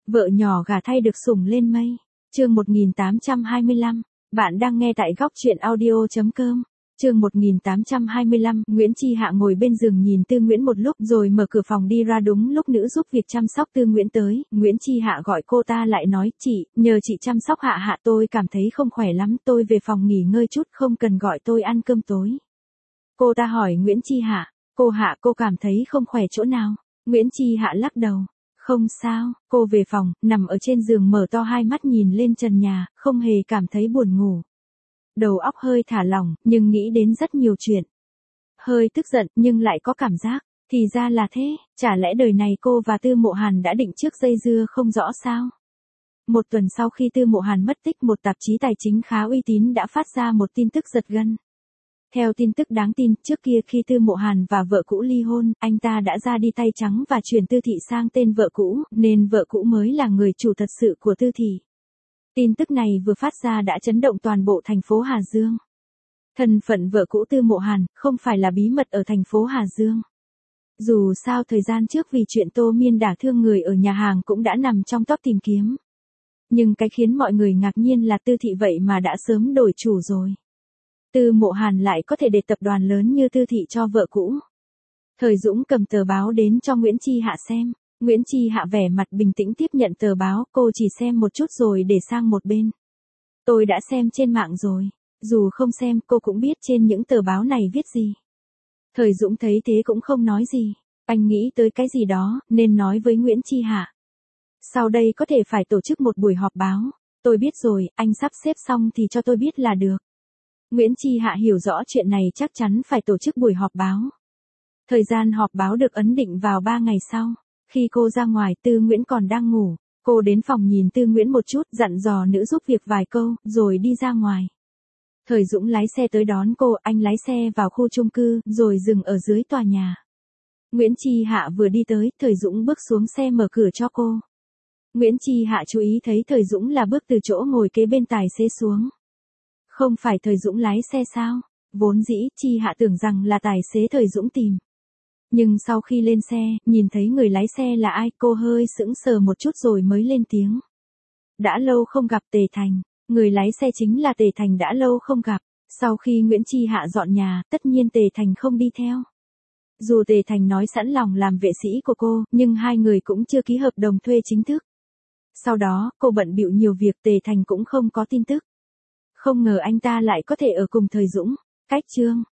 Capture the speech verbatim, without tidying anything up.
Vợ nhỏ gả thay được sủng lên mây. Chương một nghìn tám trăm hai mươi lăm. Bạn đang nghe tại góc truyện audio chấm com. Chương một nghìn tám trăm hai mươi lăm, Nguyễn Chi Hạ ngồi bên giường nhìn Tư Nguyễn một lúc rồi mở cửa phòng đi ra đúng lúc nữ giúp việc chăm sóc Tư Nguyễn tới. Nguyễn Chi Hạ gọi cô ta lại nói, chị, nhờ chị chăm sóc Hạ Hạ, tôi cảm thấy không khỏe lắm, tôi về phòng nghỉ ngơi chút, không cần gọi tôi ăn cơm tối. Cô ta hỏi Nguyễn Chi Hạ, cô Hạ, cô cảm thấy không khỏe chỗ nào? Nguyễn Chi Hạ lắc đầu. Không sao, cô về phòng, nằm ở trên giường mở to hai mắt nhìn lên trần nhà, không hề cảm thấy buồn ngủ. Đầu óc hơi thả lỏng, nhưng nghĩ đến rất nhiều chuyện. Hơi tức giận, nhưng lại có cảm giác, thì ra là thế, chả lẽ đời này cô và Tư Mộ Hàn đã định trước dây dưa không rõ sao? Một tuần sau khi Tư Mộ Hàn mất tích, một tạp chí tài chính khá uy tín đã phát ra một tin tức giật gân. Theo tin tức đáng tin, trước kia khi Tư Mộ Hàn và vợ cũ ly hôn, anh ta đã ra đi tay trắng và chuyển Tư Thị sang tên vợ cũ, nên vợ cũ mới là người chủ thật sự của Tư Thị. Tin tức này vừa phát ra đã chấn động toàn bộ thành phố Hà Dương. Thân phận vợ cũ Tư Mộ Hàn không phải là bí mật ở thành phố Hà Dương. Dù sao thời gian trước vì chuyện Tô Miên đả thương người ở nhà hàng cũng đã nằm trong top tìm kiếm. Nhưng cái khiến mọi người ngạc nhiên là Tư Thị vậy mà đã sớm đổi chủ rồi. Tư Mộ Hàn lại có thể để tập đoàn lớn như Tư Thị cho vợ cũ. Thời Dũng cầm tờ báo đến cho Nguyễn Chi Hạ xem. Nguyễn Chi Hạ vẻ mặt bình tĩnh tiếp nhận tờ báo, cô chỉ xem một chút rồi để sang một bên. Tôi đã xem trên mạng rồi. Dù không xem, cô cũng biết trên những tờ báo này viết gì. Thời Dũng thấy thế cũng không nói gì. Anh nghĩ tới cái gì đó, nên nói với Nguyễn Chi Hạ. Sau đây có thể phải tổ chức một buổi họp báo. Tôi biết rồi, anh sắp xếp xong thì cho tôi biết là được. Nguyễn Chi Hạ hiểu rõ chuyện này chắc chắn phải tổ chức buổi họp báo. Thời gian họp báo được ấn định vào ba ngày sau. Khi cô ra ngoài, Tư Nguyễn còn đang ngủ. Cô đến phòng nhìn Tư Nguyễn một chút, dặn dò nữ giúp việc vài câu, rồi đi ra ngoài. Thời Dũng lái xe tới đón cô, anh lái xe vào khu chung cư, rồi dừng ở dưới tòa nhà. Nguyễn Chi Hạ vừa đi tới, Thời Dũng bước xuống xe mở cửa cho cô. Nguyễn Chi Hạ chú ý thấy Thời Dũng là bước từ chỗ ngồi kế bên tài xế xuống. Không phải Thời Dũng lái xe sao? Vốn dĩ, Chi Hạ tưởng rằng là tài xế Thời Dũng tìm. Nhưng sau khi lên xe, nhìn thấy người lái xe là ai, cô hơi sững sờ một chút rồi mới lên tiếng. Đã lâu không gặp Tề Thành. Người lái xe chính là Tề Thành đã lâu không gặp. Sau khi Nguyễn Chi Hạ dọn nhà, tất nhiên Tề Thành không đi theo. Dù Tề Thành nói sẵn lòng làm vệ sĩ của cô, nhưng hai người cũng chưa ký hợp đồng thuê chính thức. Sau đó, cô bận bịu nhiều việc, Tề Thành cũng không có tin tức. Không ngờ anh ta lại có thể ở cùng Thời Dũng. Cách chương.